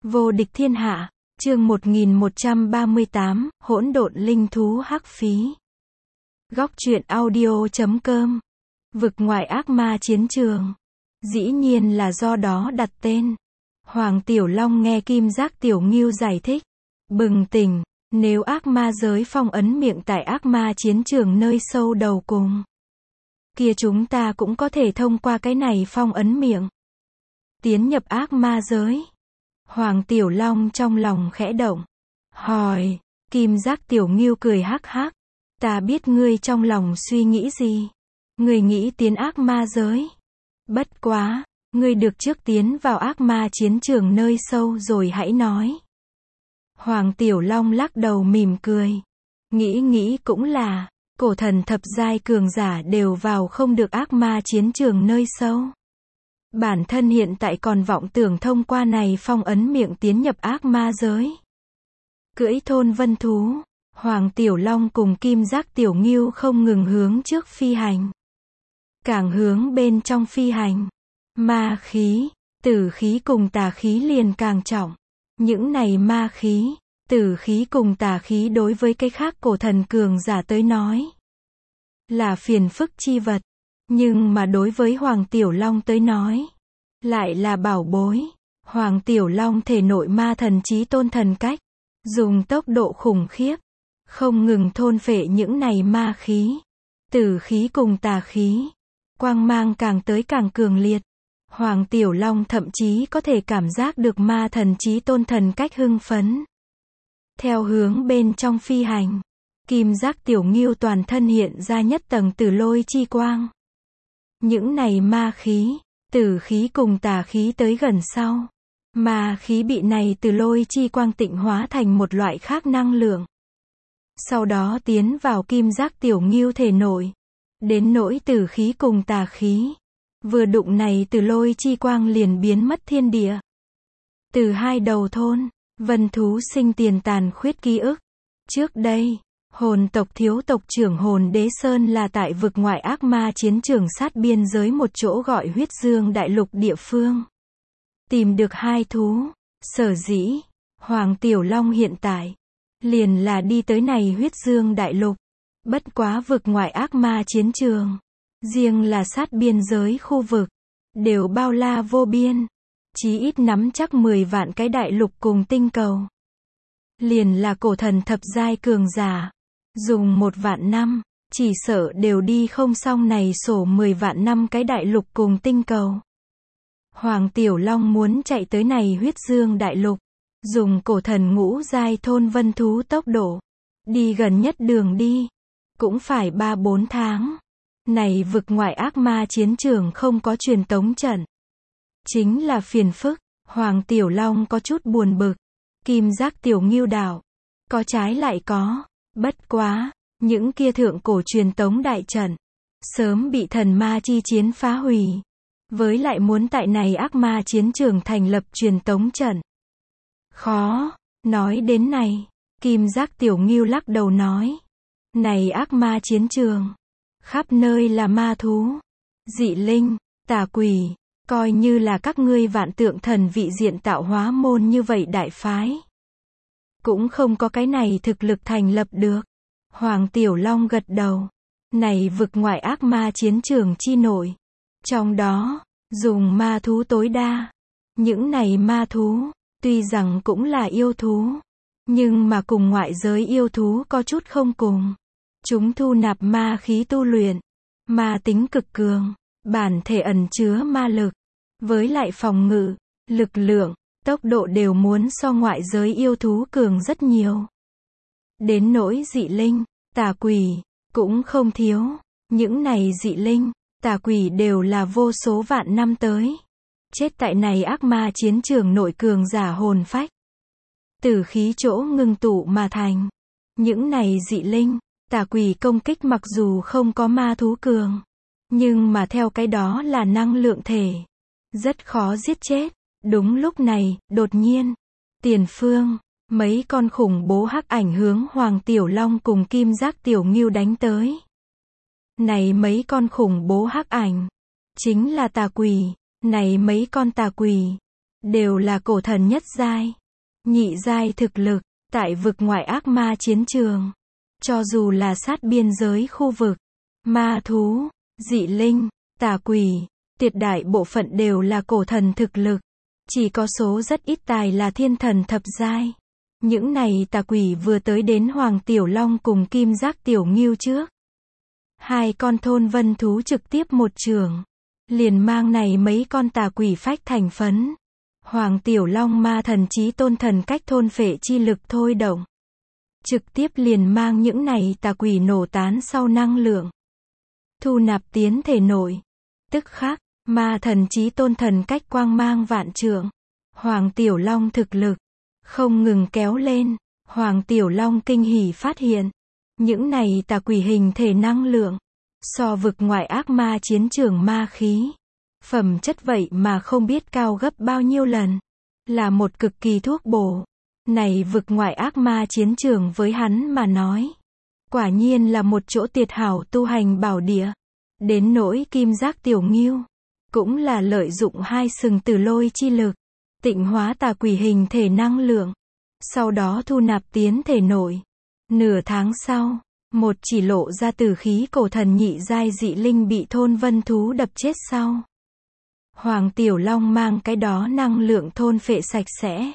Vô địch thiên hạ, chương 1138, hỗn độn linh thú hắc phí. Góc truyện audio.com. Vực ngoại ác ma chiến trường. Dĩ nhiên là do đó đặt tên. Hoàng Tiểu Long nghe Kim Giác Tiểu Ngưu giải thích. Bừng tỉnh, nếu ác ma giới phong ấn miệng tại ác ma chiến trường nơi sâu đầu cùng, kia chúng ta cũng có thể thông qua cái này phong ấn miệng, tiến nhập ác ma giới. Hoàng Tiểu Long trong lòng khẽ động. Hỏi, Kim Giác Tiểu Ngưu cười hắc hắc. Ta biết ngươi trong lòng suy nghĩ gì. Ngươi nghĩ tiến ác ma giới. Bất quá, ngươi được trước tiến vào ác ma chiến trường nơi sâu rồi hãy nói. Hoàng Tiểu Long lắc đầu mỉm cười. Nghĩ cũng là, cổ thần thập giai cường giả đều vào không được ác ma chiến trường nơi sâu. Bản thân hiện tại còn vọng tưởng thông qua này phong ấn miệng tiến nhập ác ma giới. Cưỡi thôn vân thú, Hoàng Tiểu Long cùng Kim Giác Tiểu Ngưu không ngừng hướng trước phi hành. Càng hướng bên trong phi hành, ma khí, tử khí cùng tà khí liền càng trọng. Những này ma khí, tử khí cùng tà khí đối với cái khác cổ thần cường giả tới nói là phiền phức chi vật. Nhưng mà đối với Hoàng Tiểu Long tới nói, lại là bảo bối. Hoàng Tiểu Long thể nội ma thần chí tôn thần cách, dùng tốc độ khủng khiếp, không ngừng thôn phệ những này ma khí, tử khí cùng tà khí. Quang mang càng tới càng cường liệt. Hoàng Tiểu Long thậm chí có thể cảm giác được ma thần chí tôn thần cách hưng phấn. Theo hướng bên trong phi hành, Kim Giác Tiểu Ngưu toàn thân hiện ra nhất tầng tử lôi chi quang. Những này ma khí, tử khí cùng tà khí tới gần sau, ma khí bị này tử lôi chi quang tịnh hóa thành một loại khác năng lượng. Sau đó tiến vào Kim Giác Tiểu Ngưu thể nội. Đến nỗi tử khí cùng tà khí, vừa đụng này tử lôi chi quang liền biến mất thiên địa. Từ hai đầu thôn, vân thú sinh tiền tàn khuyết ký ức. Trước đây, hồn tộc thiếu tộc trưởng Hồn Đế Sơn là tại vực ngoại ác ma chiến trường sát biên giới một chỗ gọi Huyết Dương Đại Lục địa phương. Tìm được hai thú, sở dĩ, Hoàng Tiểu Long hiện tại, liền là đi tới này Huyết Dương Đại Lục. Bất quá vực ngoại ác ma chiến trường, riêng là sát biên giới khu vực, đều bao la vô biên. Chí ít nắm chắc 10 vạn cái đại lục cùng tinh cầu. Liền là cổ thần thập giai cường giả. Dùng 1 vạn năm, chỉ sợ đều đi không xong này sổ 10 vạn năm cái đại lục cùng tinh cầu. Hoàng Tiểu Long muốn chạy tới này Huyết Dương Đại Lục, dùng cổ thần ngũ giai thôn vân thú tốc độ, đi gần nhất đường đi, cũng phải 3-4 tháng. Này vực ngoại ác ma chiến trường không có truyền tống trận, chính là phiền phức. Hoàng Tiểu Long có chút buồn bực. Kim Giác Tiểu Ngưu đảo, có trái lại có. Bất quá, những kia thượng cổ truyền tống đại trận, sớm bị thần ma chi chiến phá hủy. Với lại muốn tại này ác ma chiến trường thành lập truyền tống trận, khó. Nói đến này, Kim Giác Tiểu Ngưu lắc đầu nói. Này ác ma chiến trường, khắp nơi là ma thú, dị linh, tà quỷ, coi như là các ngươi Vạn Tượng Thần vị diện tạo hóa môn như vậy đại phái, cũng không có cái này thực lực thành lập được. Hoàng Tiểu Long gật đầu. Này vực ngoại ác ma chiến trường chi nội, trong đó, dùng ma thú tối đa. Những này ma thú, tuy rằng cũng là yêu thú, nhưng mà cùng ngoại giới yêu thú có chút không cùng. Chúng thu nạp ma khí tu luyện, ma tính cực cường, bản thể ẩn chứa ma lực, với lại phòng ngự, lực lượng, tốc độ đều muốn so ngoại giới yêu thú cường rất nhiều. Đến nỗi dị linh, tà quỷ, cũng không thiếu. Những này dị linh, tà quỷ đều là vô số vạn năm tới, chết tại này ác ma chiến trường nội cường giả hồn phách, tử khí chỗ ngưng tụ mà thành. Những này dị linh, tà quỷ công kích mặc dù không có ma thú cường, nhưng mà theo cái đó là năng lượng thể, rất khó giết chết. Đúng lúc này, đột nhiên, tiền phương, mấy con khủng bố hắc ảnh hướng Hoàng Tiểu Long cùng Kim Giác Tiểu Ngưu đánh tới. Này mấy con khủng bố hắc ảnh, chính là tà quỷ. Này mấy con tà quỷ, đều là cổ thần nhất giai, nhị giai thực lực, tại vực ngoại ác ma chiến trường. Cho dù là sát biên giới khu vực, ma thú, dị linh, tà quỷ, tuyệt đại bộ phận đều là cổ thần thực lực. Chỉ có số rất ít tài là thiên thần thập giai. Những này tà quỷ vừa tới đến Hoàng Tiểu Long cùng Kim Giác Tiểu Ngưu trước. Hai con thôn vân thú trực tiếp một chưởng, liền mang này mấy con tà quỷ phách thành phấn. Hoàng Tiểu Long ma thần chí tôn thần cách thôn phệ chi lực thôi động. Trực tiếp liền mang những này tà quỷ nổ tán sau năng lượng. Thu nạp tiến thể nội. Tức khắc, ma thần chí tôn thần cách quang mang vạn trượng. Hoàng Tiểu Long thực lực không ngừng kéo lên. Hoàng Tiểu Long kinh hỉ phát hiện. Những này tà quỷ hình thể năng lượng. So vực ngoại ác ma chiến trường ma khí. Phẩm chất vậy mà không biết cao gấp bao nhiêu lần. Là một cực kỳ thuốc bổ. Này vực ngoại ác ma chiến trường với hắn mà nói. Quả nhiên là một chỗ tuyệt hảo tu hành bảo địa. Đến nỗi Kim Giác Tiểu Ngưu. Cũng là lợi dụng hai sừng tử lôi chi lực. Tịnh hóa tà quỷ hình thể năng lượng. Sau đó thu nạp tiến thể nội. Nửa tháng sau, một chỉ lộ ra tử khí cổ thần nhị giai dị linh bị thôn vân thú đập chết sau. Hoàng Tiểu Long mang cái đó năng lượng thôn phệ sạch sẽ.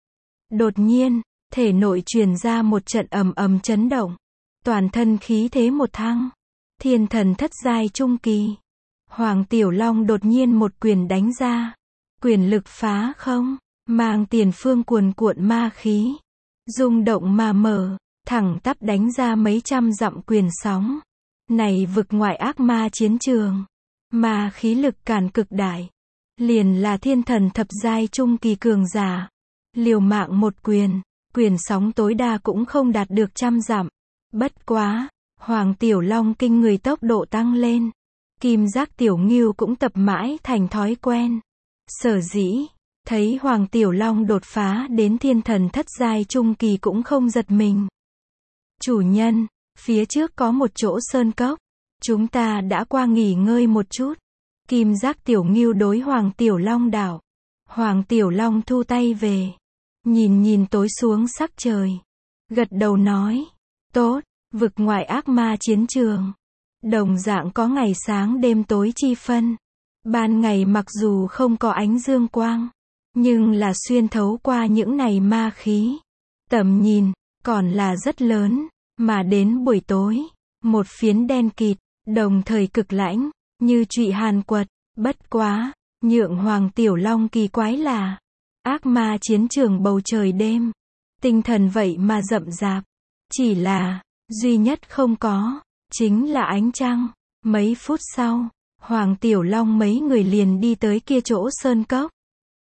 Đột nhiên, thể nội truyền ra một trận ầm ầm chấn động. Toàn thân khí thế một thăng. Thiên thần thất giai trung kỳ. Hoàng Tiểu Long đột nhiên một quyền đánh ra. Quyền lực phá không, mang tiền phương cuồn cuộn ma khí. Rung động mà mở, thẳng tắp đánh ra mấy trăm dặm quyền sóng. Này vực ngoại ác ma chiến trường. Ma khí lực càn cực đại. Liền là thiên thần thập giai trung kỳ cường giả. Liều mạng một quyền, quyền sóng tối đa cũng không đạt được trăm dặm. Bất quá, Hoàng Tiểu Long kinh người tốc độ tăng lên. Kim Giác Tiểu Ngưu cũng tập mãi thành thói quen. Sở dĩ, thấy Hoàng Tiểu Long đột phá đến thiên thần thất giai trung kỳ cũng không giật mình. Chủ nhân, phía trước có một chỗ sơn cốc. Chúng ta đã qua nghỉ ngơi một chút. Kim Giác Tiểu Ngưu đối Hoàng Tiểu Long đạo. Hoàng Tiểu Long thu tay về. Nhìn tối xuống sắc trời. Gật đầu nói. Tốt, vực ngoại ác ma chiến trường. Đồng dạng có ngày sáng đêm tối chi phân. Ban ngày mặc dù không có ánh dương quang. Nhưng là xuyên thấu qua những này ma khí. Tầm nhìn, còn là rất lớn. Mà đến buổi tối, một phiến đen kịt, đồng thời cực lãnh, như trụy hàn quật. Bất quá, nhượng Hoàng Tiểu Long kỳ quái là, ác ma chiến trường bầu trời đêm, tinh thần vậy mà rậm rạp. Chỉ là, duy nhất không có, chính là ánh trăng. Mấy phút sau, Hoàng Tiểu Long mấy người liền đi tới kia chỗ sơn cốc.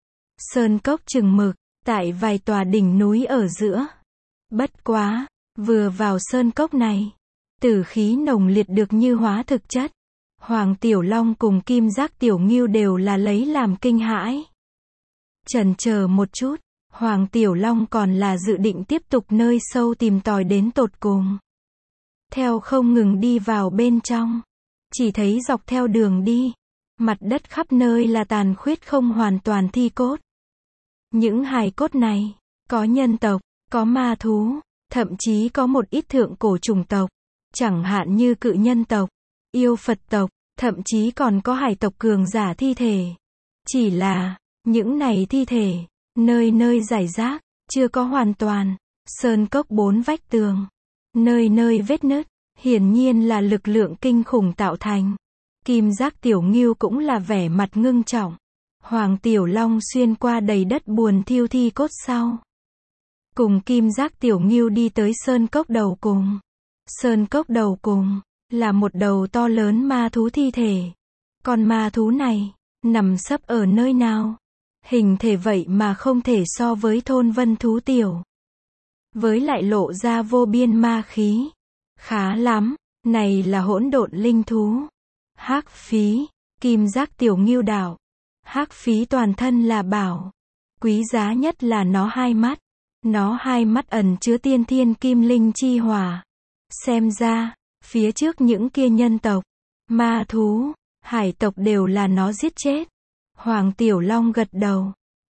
Sơn cốc chừng mực, tại vài tòa đỉnh núi ở giữa. Bất quá, vừa vào sơn cốc này, tử khí nồng liệt được như hóa thực chất. Hoàng Tiểu Long cùng Kim Giác Tiểu Ngưu đều là lấy làm kinh hãi. Chần chờ một chút, Hoàng Tiểu Long còn là dự định tiếp tục nơi sâu tìm tòi đến tột cùng. Theo không ngừng đi vào bên trong, chỉ thấy dọc theo đường đi, mặt đất khắp nơi là tàn khuyết không hoàn toàn thi cốt. Những hài cốt này, có nhân tộc, có ma thú, thậm chí có một ít thượng cổ chủng tộc, chẳng hạn như cự nhân tộc, yêu Phật tộc, thậm chí còn có hải tộc cường giả thi thể. Chỉ là, những này thi thể, nơi nơi rải rác, chưa có hoàn toàn. Sơn cốc bốn vách tường, nơi nơi vết nứt, hiển nhiên là lực lượng kinh khủng tạo thành. Kim Giác Tiểu Ngưu cũng là vẻ mặt ngưng trọng. Hoàng Tiểu Long xuyên qua đầy đất buồn thiêu thi cốt sau. Cùng Kim Giác Tiểu Ngưu đi tới sơn cốc đầu cùng. Sơn cốc đầu cùng, là một đầu to lớn ma thú thi thể. Con ma thú này, nằm sấp ở nơi nào? Hình thể vậy mà không thể so với thôn vân thú tiểu. Với lại lộ ra vô biên ma khí. Khá lắm, này là hỗn độn linh thú. Hắc phí, Kim Giác Tiểu Ngưu đạo. Hắc phí toàn thân là bảo. Quý giá nhất là nó hai mắt. Nó hai mắt ẩn chứa tiên thiên kim linh chi hỏa. Xem ra, phía trước những kia nhân tộc, ma thú, hải tộc đều là nó giết chết. Hoàng Tiểu Long gật đầu.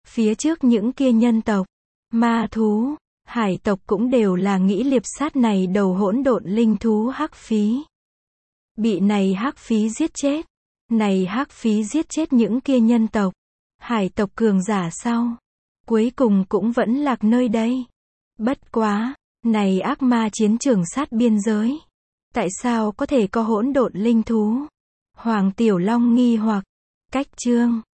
Phía trước những kia nhân tộc, ma thú, hải tộc cũng đều là nghĩ liệp sát này đầu hỗn độn linh thú hắc phí. Bị này hắc phí giết chết. Này hắc phí giết chết những kia nhân tộc, hải tộc cường giả sau. Cuối cùng cũng vẫn lạc nơi đây. Bất quá, này ác ma chiến trường sát biên giới. Tại sao có thể có hỗn độn linh thú? Hoàng Tiểu Long nghi hoặc. Cách chương